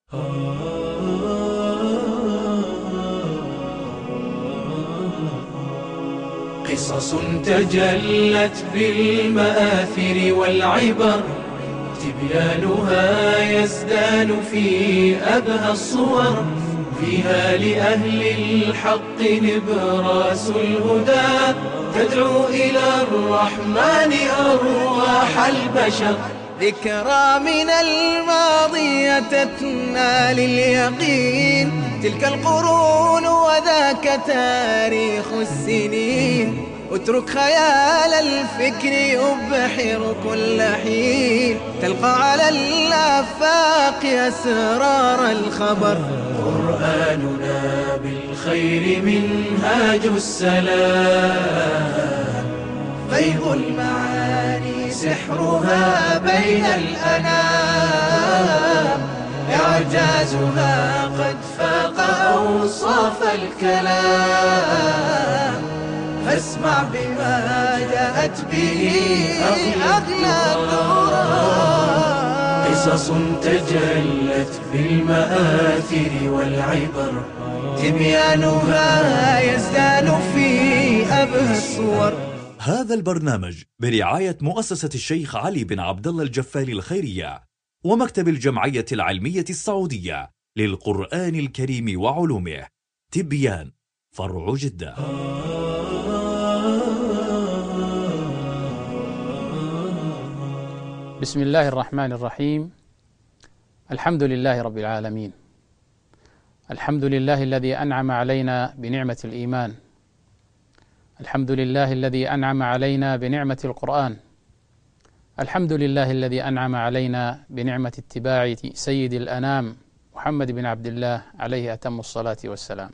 قصص تجلت بالمآثر والعبر، تبيانها يزدان في أبهى الصور، فيها لأهل الحق نبراس الهدى، تدعو إلى الرحمن أرواح البشر. ذكرى من الماضي تتنا لليقين، تلك القرون وذاك تاريخ السنين، اترك خيال الفكر يبحر كل حين، تلقى على الآفاق أسرار الخبر. قرآننا بالخير منهاج السلام، فيض المعاني سحرها بين الأنام، إعجازها قد فاق أوصاف الكلام، فاسمع بما جاءت به أغلى القرآن. قصص تجلت بالمآثر والعبر، تبيانها يزدان في أبهى الصور. هذا البرنامج برعاية مؤسسة الشيخ علي بن عبد الله الجفالي الخيرية ومكتب الجمعية العلمية السعودية للقرآن الكريم وعلومه، تبيان، فرع جدة. بسم الله الرحمن الرحيم. الحمد لله رب العالمين، الحمد لله الذي أنعم علينا بنعمة الإيمان، الحمد لله الذي أنعم علينا بنعمة القرآن، الحمد لله الذي أنعم علينا بنعمة اتباع سيد الأنام محمد بن عبد الله عليه أتم الصلاة والسلام،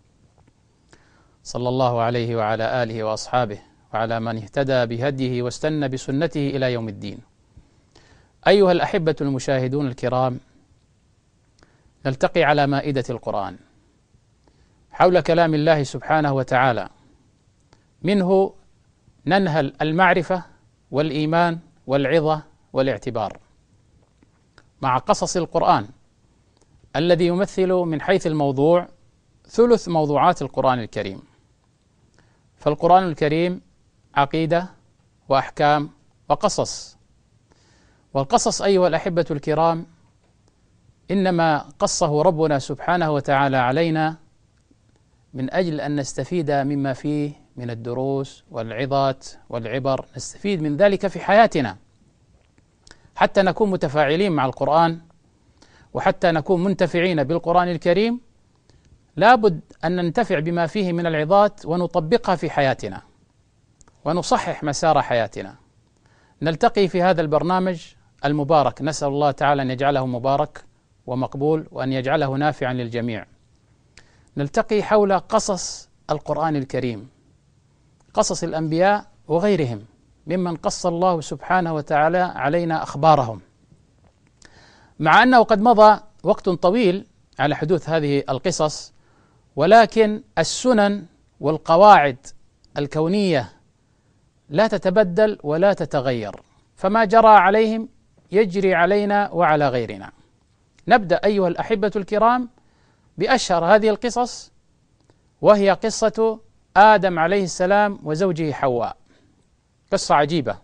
صلى الله عليه وعلى آله وأصحابه وعلى من اهتدى بهديه واستنى بسنته إلى يوم الدين. أيها الأحبة المشاهدون الكرام، نلتقي على مائدة القرآن حول كلام الله سبحانه وتعالى، منه ننهل المعرفة والإيمان والعظة والاعتبار، مع قصص القرآن الذي يمثل من حيث الموضوع ثلث موضوعات القرآن الكريم. فالقرآن الكريم عقيدة وأحكام وقصص، والقصص أيها الأحبة الكرام إنما قصه ربنا سبحانه وتعالى علينا من أجل أن نستفيد مما فيه من الدروس والعظات والعبر، نستفيد من ذلك في حياتنا حتى نكون متفاعلين مع القرآن، وحتى نكون منتفعين بالقرآن الكريم لابد أن ننتفع بما فيه من العظات ونطبقها في حياتنا ونصحح مسار حياتنا. نلتقي في هذا البرنامج المبارك، نسأل الله تعالى أن يجعله مبارك ومقبول وأن يجعله نافعا للجميع. نلتقي حول قصص القرآن الكريم، قصص الأنبياء وغيرهم ممن قص الله سبحانه وتعالى علينا أخبارهم، مع أنه قد مضى وقت طويل على حدوث هذه القصص، ولكن السنن والقواعد الكونية لا تتبدل ولا تتغير، فما جرى عليهم يجري علينا وعلى غيرنا. نبدأ أيها الأحبة الكرام بأشهر هذه القصص، وهي قصة آدم عليه السلام وزوجه حواء. قصة عجيبة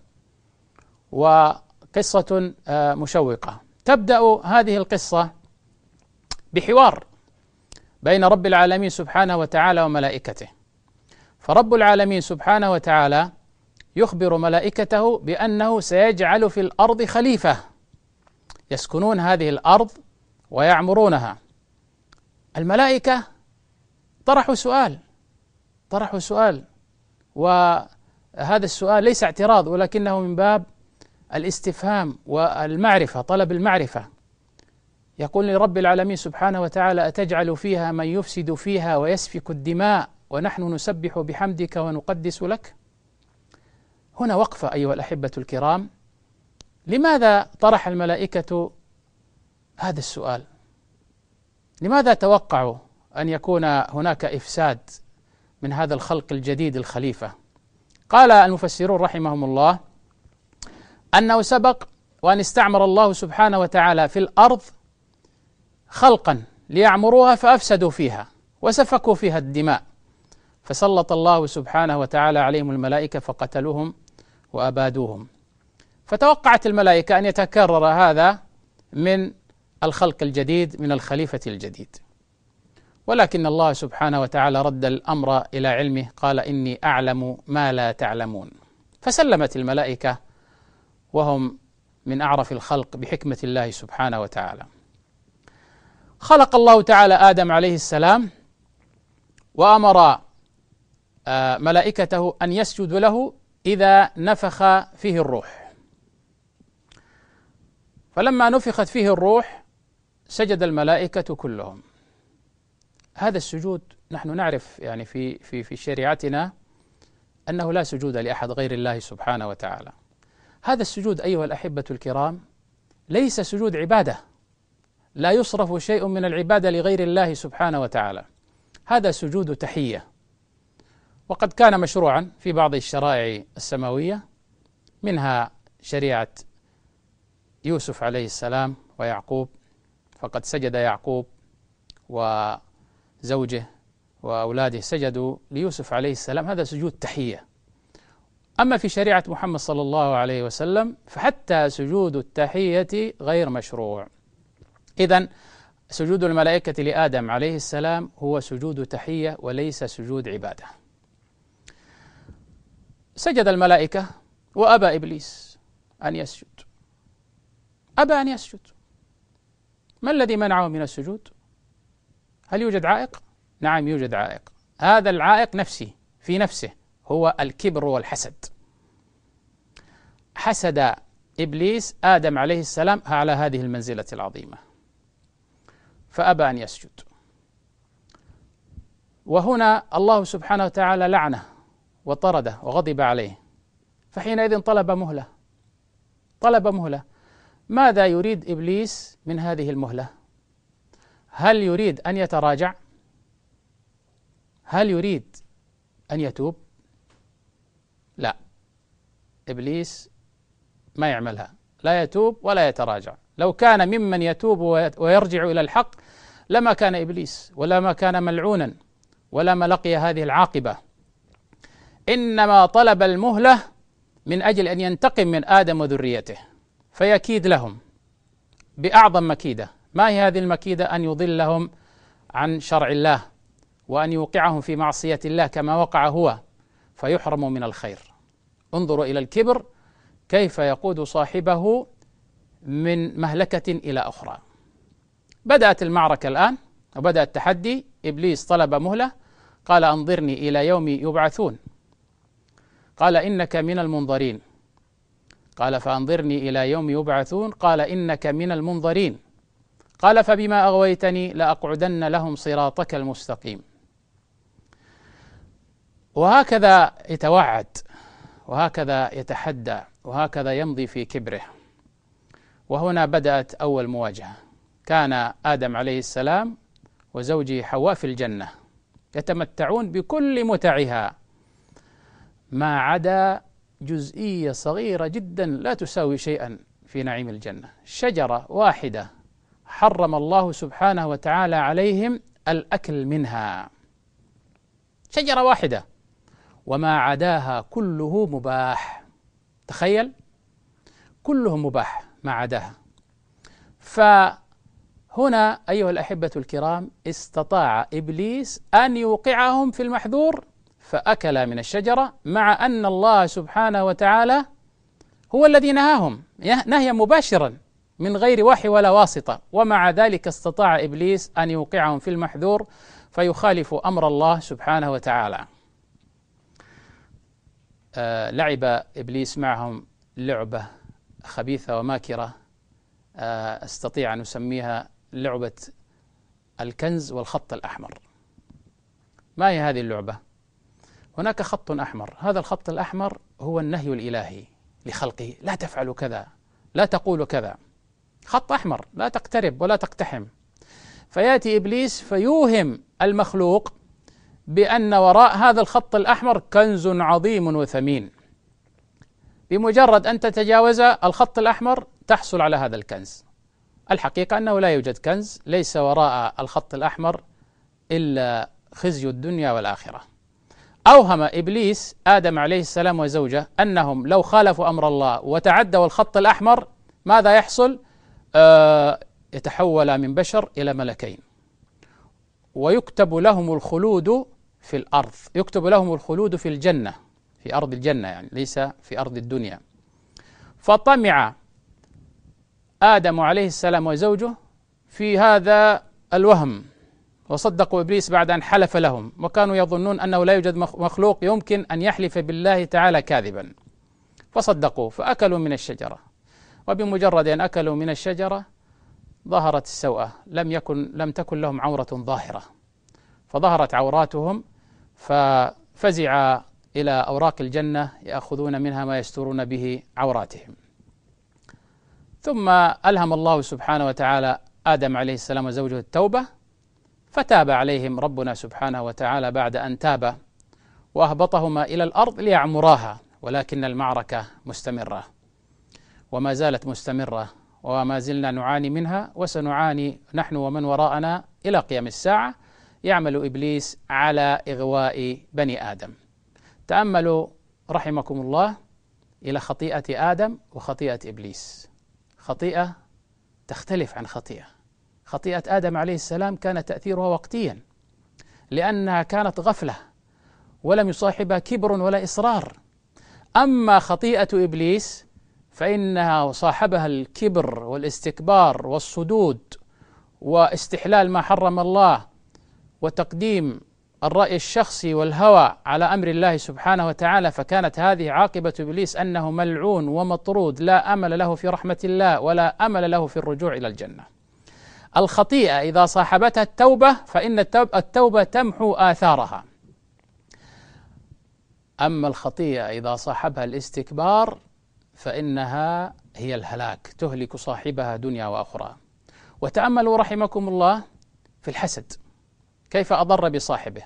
وقصة مشوقة. تبدأ هذه القصة بحوار بين رب العالمين سبحانه وتعالى وملائكته، فرب العالمين سبحانه وتعالى يخبر ملائكته بأنه سيجعل في الأرض خليفة يسكنون هذه الأرض ويعمرونها. الملائكة طرحوا سؤال، وهذا السؤال ليس اعتراض ولكنه من باب الاستفهام والمعرفة، طلب المعرفة. يقول لرب العالمين سبحانه وتعالى: أتجعل فيها من يفسد فيها ويسفك الدماء ونحن نسبح بحمدك ونقدس لك؟ هنا وقفة أيها الأحبة الكرام. لماذا طرح الملائكة هذا السؤال؟ لماذا توقعوا أن يكون هناك إفساد من هذا الخلق الجديد الخليفة؟ قال المفسرون رحمهم الله أنه سبق وأن استعمر الله سبحانه وتعالى في الأرض خلقا ليعمروها فأفسدوا فيها وسفكوا فيها الدماء، فسلط الله سبحانه وتعالى عليهم الملائكة فقتلوهم وأبادوهم. فتوقعت الملائكة أن يتكرر هذا من الخلق الجديد، من الخليفة الجديد، ولكن الله سبحانه وتعالى رد الأمر إلى علمه، قال إني أعلم ما لا تعلمون. فسلمت الملائكة وهم من أعرف الخلق بحكمة الله سبحانه وتعالى. خلق الله تعالى آدم عليه السلام وأمر ملائكته أن يسجدوا له إذا نفخ فيه الروح، فلما نفخت فيه الروح سجد الملائكة كلهم. هذا السجود نحن نعرف يعني في شريعتنا أنه لا سجود لأحد غير الله سبحانه وتعالى. هذا السجود أيها الأحبة الكرام ليس سجود عبادة، لا يصرف شيء من العبادة لغير الله سبحانه وتعالى، هذا سجود تحية. وقد كان مشروعا في بعض الشرائع السماوية، منها شريعة يوسف عليه السلام ويعقوب، فقد سجد يعقوب وزوجه وأولاده سجدوا ليوسف عليه السلام، هذا سجود تحية. أما في شريعة محمد صلى الله عليه وسلم فحتى سجود التحية غير مشروع. إذن سجود الملائكة لآدم عليه السلام هو سجود تحية وليس سجود عبادة. سجد الملائكة وأبى إبليس أن يسجد، أبى أن يسجد. ما الذي منعه من السجود؟ هل يوجد عائق؟ نعم يوجد عائق. هذا العائق نفسي في نفسه، هو الكبر والحسد. حسد إبليس آدم عليه السلام على هذه المنزلة العظيمة فأبى أن يسجد. وهنا الله سبحانه وتعالى لعنه وطرده وغضب عليه، فحينئذ طلب مهلة. ماذا يريد إبليس من هذه المهلة؟ هل يريد أن يتراجع؟ هل يريد أن يتوب؟ لا، إبليس ما يعملها، لا يتوب ولا يتراجع. لو كان ممن يتوب ويرجع إلى الحق لما كان إبليس ولما كان ملعونا ولما لقي هذه العاقبة. إنما طلب المهلة من أجل أن ينتقم من آدم وذريته فيكيد لهم بأعظم مكيدة. ما هي هذه المكيدة؟ أن يضلهم عن شرع الله وأن يوقعهم في معصية الله كما وقع هو فيحرموا من الخير. انظروا إلى الكبر كيف يقود صاحبه من مهلكة إلى أخرى. بدأت المعركة الآن وبدأ التحدي. إبليس طلب مهلة، قال أنظرني إلى يوم يبعثون، قال إنك من المنظرين، قال فأنظرني إلى يوم يبعثون، قال إنك من المنظرين، قال فبما أغويتني لأقعدن لهم صراطك المستقيم. وهكذا يتوعد وهكذا يتحدى وهكذا يمضي في كبره. وهنا بدأت أول مواجهة. كان آدم عليه السلام وزوجه حواء في الجنة يتمتعون بكل متعها ما عدا جزئية صغيرة جدا لا تساوي شيئا في نعيم الجنة، شجرة واحدة حرم الله سبحانه وتعالى عليهم الأكل منها، شجرة واحدة، وما عداها كله مباح. تخيل، كله مباح ما عداها. فهنا أيها الأحبة الكرام استطاع إبليس أن يوقعهم في المحذور فأكل من الشجرة، مع أن الله سبحانه وتعالى هو الذي نهاهم نهيا مباشرا من غير وحي ولا واسطة، ومع ذلك استطاع إبليس أن يوقعهم في المحذور فيخالف أمر الله سبحانه وتعالى. لعب إبليس معهم لعبة خبيثة وماكرة، استطيع أن أسميها لعبة الكنز والخط الأحمر. ما هي هذه اللعبة؟ هناك خط أحمر، هذا الخط الأحمر هو النهي الإلهي لخلقه، لا تفعلوا كذا، لا تقولوا كذا، خط أحمر لا تقترب ولا تقتحم. فيأتي إبليس فيوهم المخلوق بأن وراء هذا الخط الأحمر كنز عظيم وثمين، بمجرد أن تتجاوز الخط الأحمر تحصل على هذا الكنز. الحقيقة أنه لا يوجد كنز، ليس وراء الخط الأحمر إلا خزي الدنيا والآخرة. أوهم إبليس آدم عليه السلام وزوجه أنهم لو خالفوا أمر الله وتعدوا الخط الأحمر ماذا يحصل؟ يتحول من بشر إلى ملكين، ويكتب لهم الخلود في الأرض، يكتب لهم الخلود في الجنة، في أرض الجنة يعني، ليس في أرض الدنيا. فطمع آدم عليه السلام وزوجه في هذا الوهم، وصدقوا إبليس بعد أن حلف لهم، وكانوا يظنون أنه لا يوجد مخلوق يمكن أن يحلف بالله تعالى كاذبا، فصدقوا فأكلوا من الشجرة. وبمجرد أن أكلوا من الشجرة ظهرت السوءة، لم تكن لهم عورة ظاهرة، فظهرت عوراتهم، ففزع إلى أوراق الجنة يأخذون منها ما يسترون به عوراتهم. ثم ألهم الله سبحانه وتعالى آدم عليه السلام وزوجه التوبة، فتاب عليهم ربنا سبحانه وتعالى بعد أن تاب، وأهبطهما إلى الأرض ليعمراها، ولكن المعركة مستمرة وما زالت مستمرة، وما زلنا نعاني منها، وسنعاني نحن ومن وراءنا إلى قيام الساعة. يعمل إبليس على إغواء بني آدم. تأملوا رحمكم الله إلى خطيئة آدم وخطيئة إبليس، خطيئة تختلف عن خطيئة. خطيئة آدم عليه السلام كان تأثيرها وقتيا، لأنها كانت غفلة ولم يصاحبها كبر ولا إصرار. أما خطيئة إبليس فإنها صاحبها الكبر والاستكبار والصدود واستحلال ما حرم الله، وتقديم الرأي الشخصي والهوى على أمر الله سبحانه وتعالى. فكانت هذه عاقبة إبليس، أنه ملعون ومطرود، لا أمل له في رحمة الله ولا أمل له في الرجوع إلى الجنة. الخطيئة إذا صاحبتها التوبة فإن التوبة تمحو آثارها، أما الخطيئة إذا صاحبها الاستكبار فإنها هي الهلاك، تهلك صاحبها دنيا وأخرى. وتأملوا رحمكم الله في الحسد كيف أضر بصاحبه.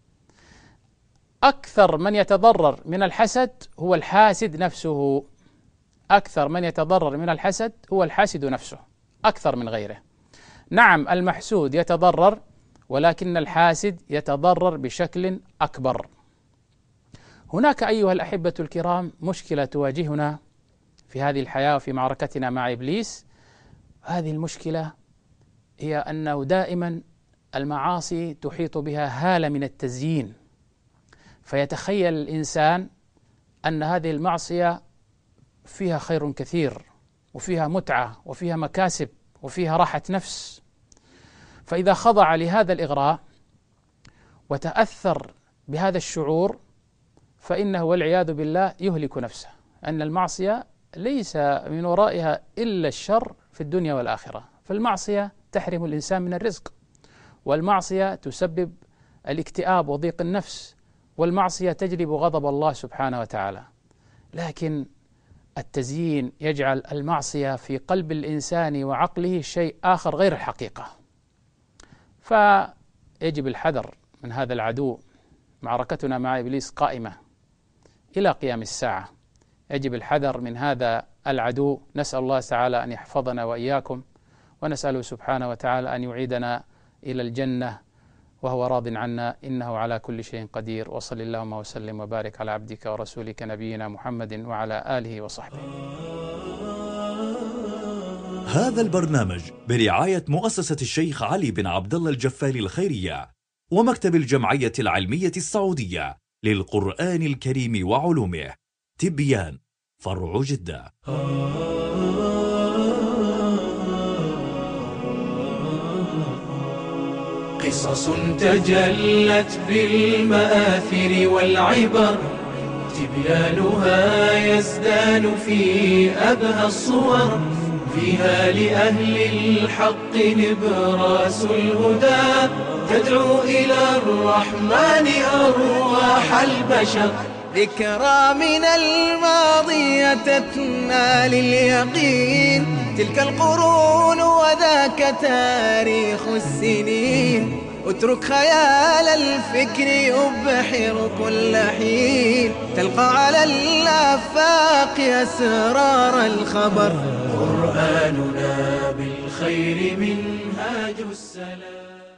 أكثر من يتضرر من الحسد هو الحاسد نفسه، أكثر من يتضرر من الحسد هو الحاسد نفسه أكثر من غيره. نعم المحسود يتضرر، ولكن الحاسد يتضرر بشكل أكبر. هناك أيها الأحبة الكرام مشكلة تواجهنا في هذه الحياة وفي معركتنا مع إبليس. هذه المشكلة هي أنه دائما المعاصي تحيط بها هالة من التزيين، فيتخيل الإنسان أن هذه المعصية فيها خير كثير، وفيها متعة، وفيها مكاسب، وفيها راحة نفس. فإذا خضع لهذا الإغراء وتأثر بهذا الشعور فإنه والعياذ بالله يهلك نفسه، أن المعصية ليس من ورائها إلا الشر في الدنيا والآخرة. فالمعصية تحرم الإنسان من الرزق، والمعصية تسبب الاكتئاب وضيق النفس، والمعصية تجلب غضب الله سبحانه وتعالى. لكن التزيين يجعل المعصية في قلب الإنسان وعقله شيء آخر غير الحقيقة، فيجب الحذر من هذا العدو. معركتنا مع إبليس قائمة إلى قيام الساعة، يجب الحذر من هذا العدو. نسأل الله تعالى أن يحفظنا وإياكم، ونسأله سبحانه وتعالى أن يعيدنا إلى الجنة وهو راض عنا، إنه على كل شيء قدير. وصل اللهم وسلم وبارك على عبدك ورسولك نبينا محمد وعلى آله وصحبه. هذا البرنامج برعاية مؤسسة الشيخ علي بن عبد الله الجفالي الخيرية ومكتب الجمعية العلمية السعودية للقرآن الكريم وعلومه، تبيان، فرع جدة. قصص تجلت بالمآثر والعبر، تبيانها يزدان في أبهى الصور، فيها لأهل الحق نبراس الهدى، تدعو إلى الرحمن أرواح البشر. ذكرى من الماضي تتنا لليقين، تلك القرون وذاك تاريخ السنين، اترك خيال الفكر يبحر كل حين، تلقى على الآفاق أسرار الخبر. قرآننا بالخير منهاج السلام.